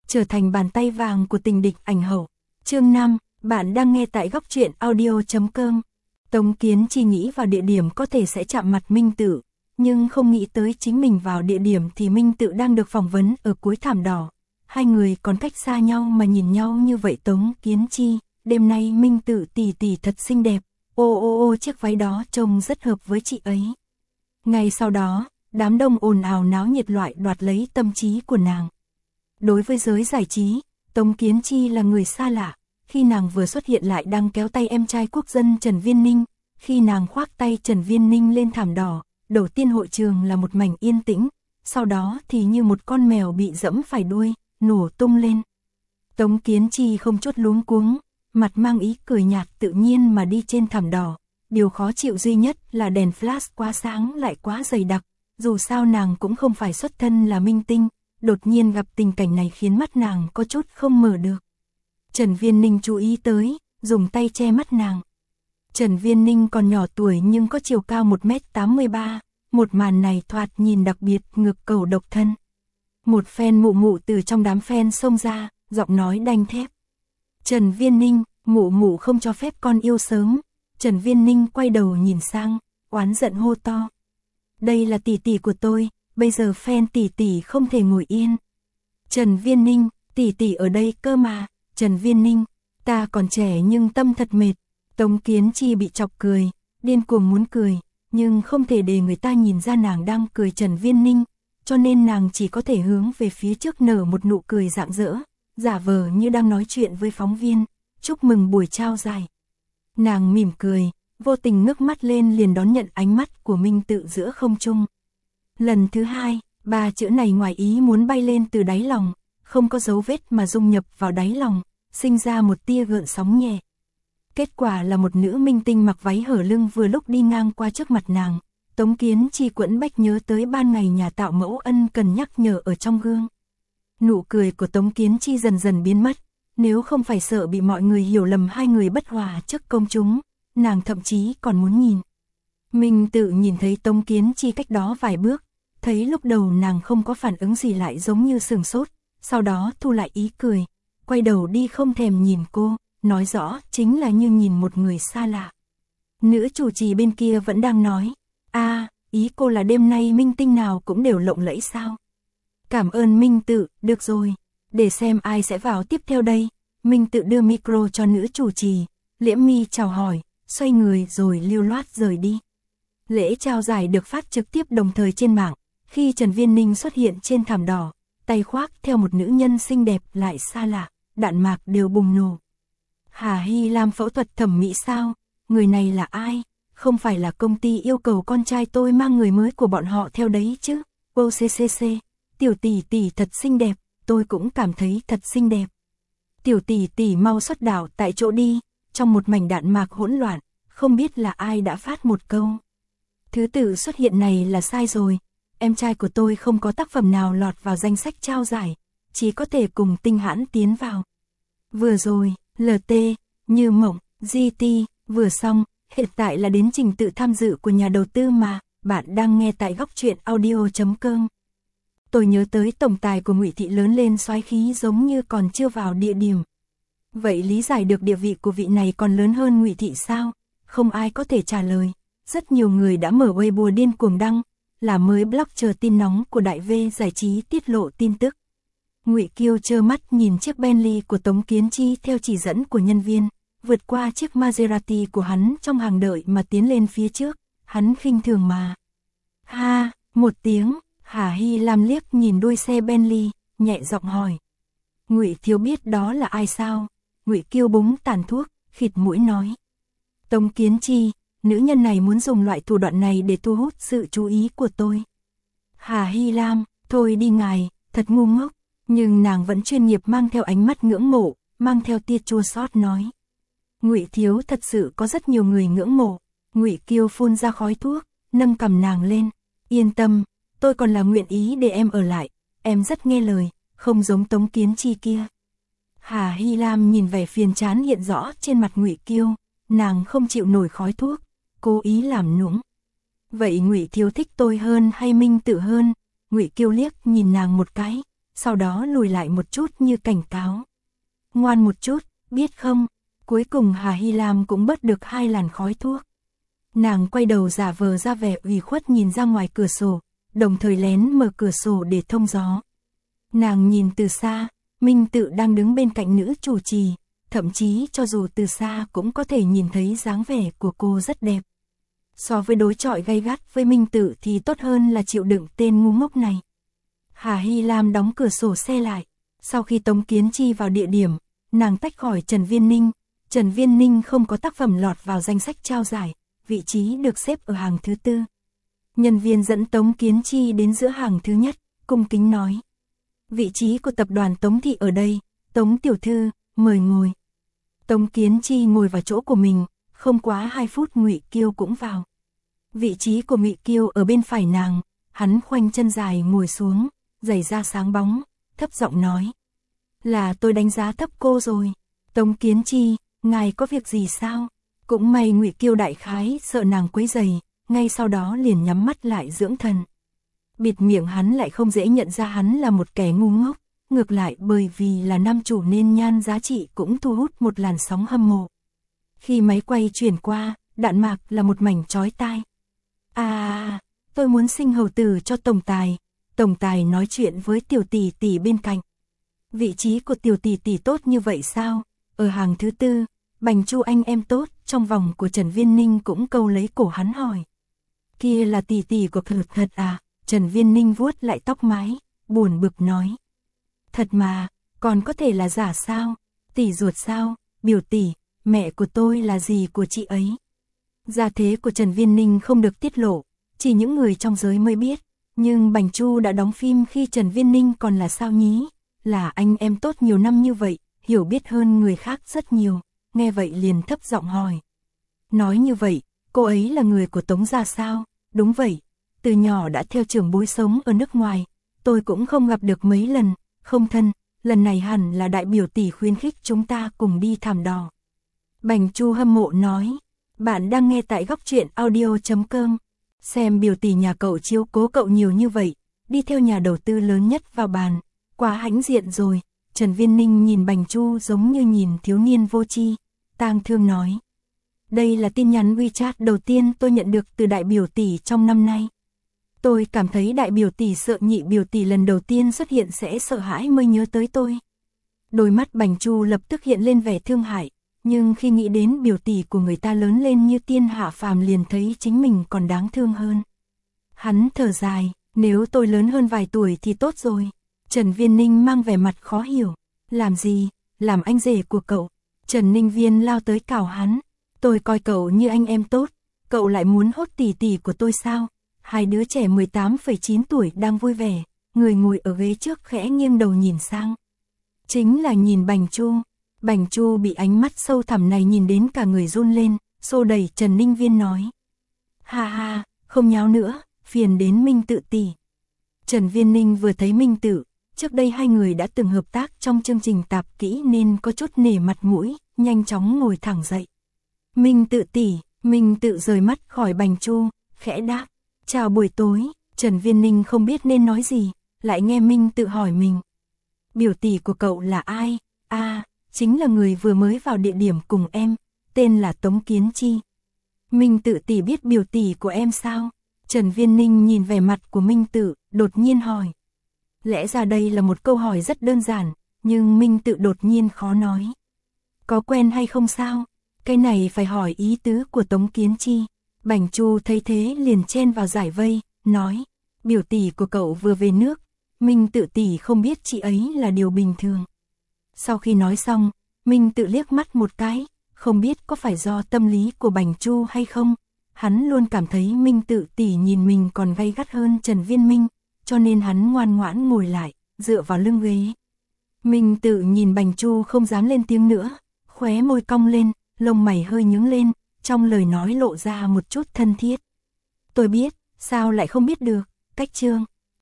trở thành bàn tay vàng của tình địch ảnh hậu. Chương 5, bạn đang nghe tại góc truyện audio.com. Tống Kiến Chi nghĩ vào địa điểm có thể sẽ chạm mặt Minh Tự, nhưng không nghĩ tới chính mình vào địa điểm thì Minh Tự đang được phỏng vấn ở cuối thảm đỏ. Hai người còn cách xa nhau mà nhìn nhau như vậy. Tống Kiến Chi, đêm nay Minh Tự tỷ tỷ thật xinh đẹp, ô chiếc váy đó trông rất hợp với chị ấy. Ngay sau đó, đám đông ồn ào náo nhiệt loại đoạt lấy tâm trí của nàng. Đối với giới giải trí, Tống Kiến Chi là người xa lạ, khi nàng vừa xuất hiện lại đang kéo tay em trai quốc dân Trần Viên Ninh, khi nàng khoác tay Trần Viên Ninh lên thảm đỏ, đầu tiên hội trường là một mảnh yên tĩnh, sau đó thì như một con mèo bị dẫm phải đuôi, nổ tung lên. Tống Kiến Chi không chút luống cuống, mặt mang ý cười nhạt tự nhiên mà đi trên thảm đỏ. Điều khó chịu duy nhất là đèn flash quá sáng lại quá dày đặc, dù sao nàng cũng không phải xuất thân là minh tinh, đột nhiên gặp tình cảnh này khiến mắt nàng có chút không mở được. Trần Viên Ninh chú ý tới, dùng tay che mắt nàng. Trần Viên Ninh còn nhỏ tuổi nhưng có chiều cao 1m83, một màn này thoạt nhìn đặc biệt ngược cầu độc thân. Một fan mụ mụ từ trong đám fan xông ra, giọng nói đanh thép. Trần Viên Ninh, mụ mụ không cho phép con yêu sớm. Trần Viên Ninh quay đầu nhìn sang, oán giận hô to. Đây là tỷ tỷ của tôi, bây giờ fan tỷ tỷ không thể ngồi yên. Trần Viên Ninh, tỷ tỷ ở đây cơ mà. Trần Viên Ninh, ta còn trẻ nhưng tâm thật mệt. Tống Kiến Chi bị chọc cười, điên cuồng muốn cười, nhưng không thể để người ta nhìn ra nàng đang cười Trần Viên Ninh, cho nên nàng chỉ có thể hướng về phía trước nở một nụ cười rạng rỡ, giả vờ như đang nói chuyện với phóng viên, chúc mừng buổi trao giải. Nàng mỉm cười, vô tình ngước mắt lên liền đón nhận ánh mắt của Minh Tự giữa không trung. Lần thứ hai, ba chữ này ngoài ý muốn bay lên từ đáy lòng, không có dấu vết mà dung nhập vào đáy lòng, sinh ra một tia gợn sóng nhẹ. Kết quả là một nữ minh tinh mặc váy hở lưng vừa lúc đi ngang qua trước mặt nàng. Tống Kiến Chi quẫn bách nhớ tới ban ngày nhà tạo mẫu ân cần nhắc nhở ở trong gương. Nụ cười của Tống Kiến Chi dần dần biến mất, nếu không phải sợ bị mọi người hiểu lầm hai người bất hòa trước công chúng, nàng thậm chí còn muốn nhìn. Minh Tự nhìn thấy Tống Kiến Chi cách đó vài bước, thấy lúc đầu nàng không có phản ứng gì lại giống như sửng sốt, sau đó thu lại ý cười, quay đầu đi không thèm nhìn cô, nói rõ chính là như nhìn một người xa lạ. Nữ chủ trì bên kia vẫn đang nói, ý cô là đêm nay minh tinh nào cũng đều lộng lẫy sao? Cảm ơn Minh Tự, được rồi, để xem ai sẽ vào tiếp theo đây. Minh Tự đưa micro cho nữ chủ trì, liễm mi chào hỏi, xoay người rồi lưu loát rời đi. Lễ trao giải được phát trực tiếp đồng thời trên mạng, khi Trần Viên Ninh xuất hiện trên thảm đỏ, tay khoác theo một nữ nhân xinh đẹp lại xa lạ, đạn mạc đều bùng nổ. Hà Hy Lam phẫu thuật thẩm mỹ sao? Người này là ai? Không phải là công ty yêu cầu con trai tôi mang người mới của bọn họ theo đấy chứ? OCCC, tiểu tỷ tỷ thật xinh đẹp, tôi cũng cảm thấy thật xinh đẹp. Tiểu tỷ tỷ mau xuất đảo tại chỗ đi. Trong một mảnh đạn mạc hỗn loạn, không biết là ai đã phát một câu. Thứ tự xuất hiện này là sai rồi, em trai của tôi không có tác phẩm nào lọt vào danh sách trao giải, chỉ có thể cùng Tinh Hãn tiến vào. Vừa rồi, LT, Như Mộng, GT, vừa xong, hiện tại là đến trình tự tham dự của nhà đầu tư mà. Bạn đang nghe tại góc truyện audio.com. Tôi nhớ tới tổng tài của Ngụy Thị lớn lên soái khí giống như còn chưa vào địa điểm. Vậy lý giải được địa vị của vị này còn lớn hơn Ngụy Thị sao? Không ai có thể trả lời. Rất nhiều người đã mở Weibo điên cuồng đăng, là mới blog chờ tin nóng của Đại V giải trí tiết lộ tin tức. Ngụy Kiêu trơ mắt nhìn chiếc Bentley của Tống Kiến Chi theo chỉ dẫn của nhân viên, vượt qua chiếc Maserati của hắn trong hàng đợi mà tiến lên phía trước, hắn khinh thường mà. Ha, một tiếng, Hà Hy Lam liếc nhìn đuôi xe Bentley, nhẹ giọng hỏi. Ngụy Thiếu biết đó là ai sao? Ngụy Kiêu búng tàn thuốc, khịt mũi nói. Tống Kiến Chi, nữ nhân này muốn dùng loại thủ đoạn này để thu hút sự chú ý của tôi. Hà Hy Lam, thôi đi ngài, thật ngu ngốc, nhưng nàng vẫn chuyên nghiệp mang theo ánh mắt ngưỡng mộ, mang theo tia chua xót nói. Ngụy Thiếu thật sự có rất nhiều người ngưỡng mộ. Ngụy Kiêu phun ra khói thuốc, nâng cầm nàng lên. Yên tâm, tôi còn là nguyện ý để em ở lại, em rất nghe lời, không giống Tống Kiến Chi kia. Hà Hy Lam nhìn vẻ phiền chán hiện rõ trên mặt Ngụy Kiêu, nàng không chịu nổi khói thuốc, cố ý làm nũng. Vậy Ngụy Thiếu thích tôi hơn hay Minh Tự hơn? Ngụy Kiêu liếc nhìn nàng một cái, sau đó lùi lại một chút như cảnh cáo. Ngoan một chút, biết không? Cuối cùng Hà Hy Lam cũng bớt được 2 làn khói thuốc. Nàng quay đầu giả vờ ra vẻ ủy khuất nhìn ra ngoài cửa sổ, đồng thời lén mở cửa sổ để thông gió. Nàng nhìn từ xa, Minh Tự đang đứng bên cạnh nữ chủ trì, thậm chí cho dù từ xa cũng có thể nhìn thấy dáng vẻ của cô rất đẹp. So với đối chọi gay gắt với Minh Tự thì tốt hơn là chịu đựng tên ngu ngốc này. Hà Hy Lam đóng cửa sổ xe lại. Sau khi Tống Kiến Chi vào địa điểm, nàng tách khỏi Trần Viên Ninh. Trần Viên Ninh không có tác phẩm lọt vào danh sách trao giải, vị trí được xếp ở hàng thứ 4. Nhân viên dẫn Tống Kiến Chi đến giữa hàng thứ nhất, cung kính nói. Vị trí của tập đoàn Tống Thị ở đây, Tống tiểu thư, mời ngồi. Tống Kiến Chi ngồi vào chỗ của mình, không quá 2 phút Ngụy Kiêu cũng vào. Vị trí của Ngụy Kiêu ở bên phải nàng, hắn khoanh chân dài ngồi xuống, giày da sáng bóng, thấp giọng nói. Là tôi đánh giá thấp cô rồi. Tống Kiến Chi, ngài có việc gì sao? Cũng may Ngụy Kiêu đại khái sợ nàng quấy rầy, ngay sau đó liền nhắm mắt lại dưỡng thần. Bịt miệng hắn lại không dễ nhận ra hắn là một kẻ ngu ngốc, ngược lại bởi vì là nam chủ nên nhan giá trị cũng thu hút một làn sóng hâm mộ. Khi máy quay chuyển qua, đạn mạc là một mảnh chói tai. Tôi muốn sinh hầu tử cho tổng tài. Tổng tài nói chuyện với tiểu tỷ tỷ bên cạnh. Vị trí của tiểu tỷ tỷ tốt như vậy sao? Ở hàng thứ 4, Bành Chu anh em tốt, trong vòng của Trần Viên Ninh cũng câu lấy cổ hắn hỏi. Kia là tỷ tỷ của thật à? Trần Viên Ninh vuốt lại tóc mái, buồn bực nói. Thật mà, còn có thể là giả sao? Tỷ ruột sao? Biểu tỷ, mẹ của tôi là gì của chị ấy? Gia thế của Trần Viên Ninh không được tiết lộ, chỉ những người trong giới mới biết. Nhưng Bành Chu đã đóng phim khi Trần Viên Ninh còn là sao nhí? Là anh em tốt nhiều năm như vậy, hiểu biết hơn người khác rất nhiều. Nghe vậy liền thấp giọng hỏi. Nói như vậy, cô ấy là người của Tống gia sao? Đúng vậy, từ nhỏ đã theo trưởng bối sống ở nước ngoài. Tôi cũng không gặp được mấy lần, không thân. Lần này hẳn là đại biểu tỷ khuyến khích chúng ta cùng đi thảm đỏ. Bành Chu hâm mộ nói. Bạn đang nghe tại góc truyện audio.com. Xem biểu tỷ nhà cậu chiếu cố cậu nhiều như vậy, đi theo nhà đầu tư lớn nhất vào bàn, quá hãnh diện rồi. Trần Viên Ninh nhìn Bành Chu giống như nhìn thiếu niên vô tri, tang thương nói. Đây là tin nhắn WeChat đầu tiên tôi nhận được từ đại biểu tỷ trong năm nay. Tôi cảm thấy đại biểu tỷ sợ nhị biểu tỷ lần đầu tiên xuất hiện sẽ sợ hãi mới nhớ tới tôi. Đôi mắt Bành Chu lập tức hiện lên vẻ thương hại, nhưng khi nghĩ đến biểu tỷ của người ta lớn lên như tiên hạ phàm liền thấy chính mình còn đáng thương hơn. Hắn thở dài, nếu tôi lớn hơn vài tuổi thì tốt rồi. Trần Viên Ninh mang vẻ mặt khó hiểu. Làm gì? Làm anh rể của cậu. Trần Ninh Viên lao tới cào hắn. Tôi coi cậu như anh em tốt, cậu lại muốn hốt tỷ tỷ của tôi sao? Hai đứa trẻ 18,9 tuổi đang vui vẻ, người ngồi ở ghế trước khẽ nghiêng đầu nhìn sang. Chính là nhìn Bành Chu. Bành Chu bị ánh mắt sâu thẳm này nhìn đến cả người run lên, xô đẩy Trần Ninh Viên nói. Ha ha, không nháo nữa, phiền đến Minh Tự tỷ. Trần Viên Ninh vừa thấy Minh Tự, trước đây hai người đã từng hợp tác trong chương trình tạp kỹ nên có chút nể mặt mũi, nhanh chóng ngồi thẳng dậy. Minh Tự tỷ, Minh Tự rời mắt khỏi Bành Chu, khẽ đáp. Chào buổi tối. Trần Viên Ninh không biết nên nói gì, lại nghe Minh Tự hỏi mình. Biểu tỷ của cậu là ai? Chính là người vừa mới vào địa điểm cùng em, tên là Tống Kiến Chi. Minh Tự tỷ biết biểu tỷ của em sao? Trần Viên Ninh nhìn vẻ mặt của Minh Tự, đột nhiên hỏi. Lẽ ra đây là một câu hỏi rất đơn giản, nhưng Minh Tự đột nhiên khó nói. Có quen hay không sao? Cái này phải hỏi ý tứ của Tống Kiến Chi. Bành Chu thấy thế liền chen vào giải vây, nói. Biểu tỷ của cậu vừa về nước, Minh Tự tỷ không biết chị ấy là điều bình thường. Sau khi nói xong, Minh Tự liếc mắt một cái, không biết có phải do tâm lý của Bành Chu hay không. Hắn luôn cảm thấy Minh Tự tỷ nhìn mình còn gay gắt hơn Trần Viên Minh, cho nên hắn ngoan ngoãn ngồi lại, dựa vào lưng ghế. Minh Tự nhìn Bành Chu không dám lên tiếng nữa, khóe môi cong lên, lông mày hơi nhướng lên, trong lời nói lộ ra một chút thân thiết. Tôi biết, sao lại không biết được, Cách Trương.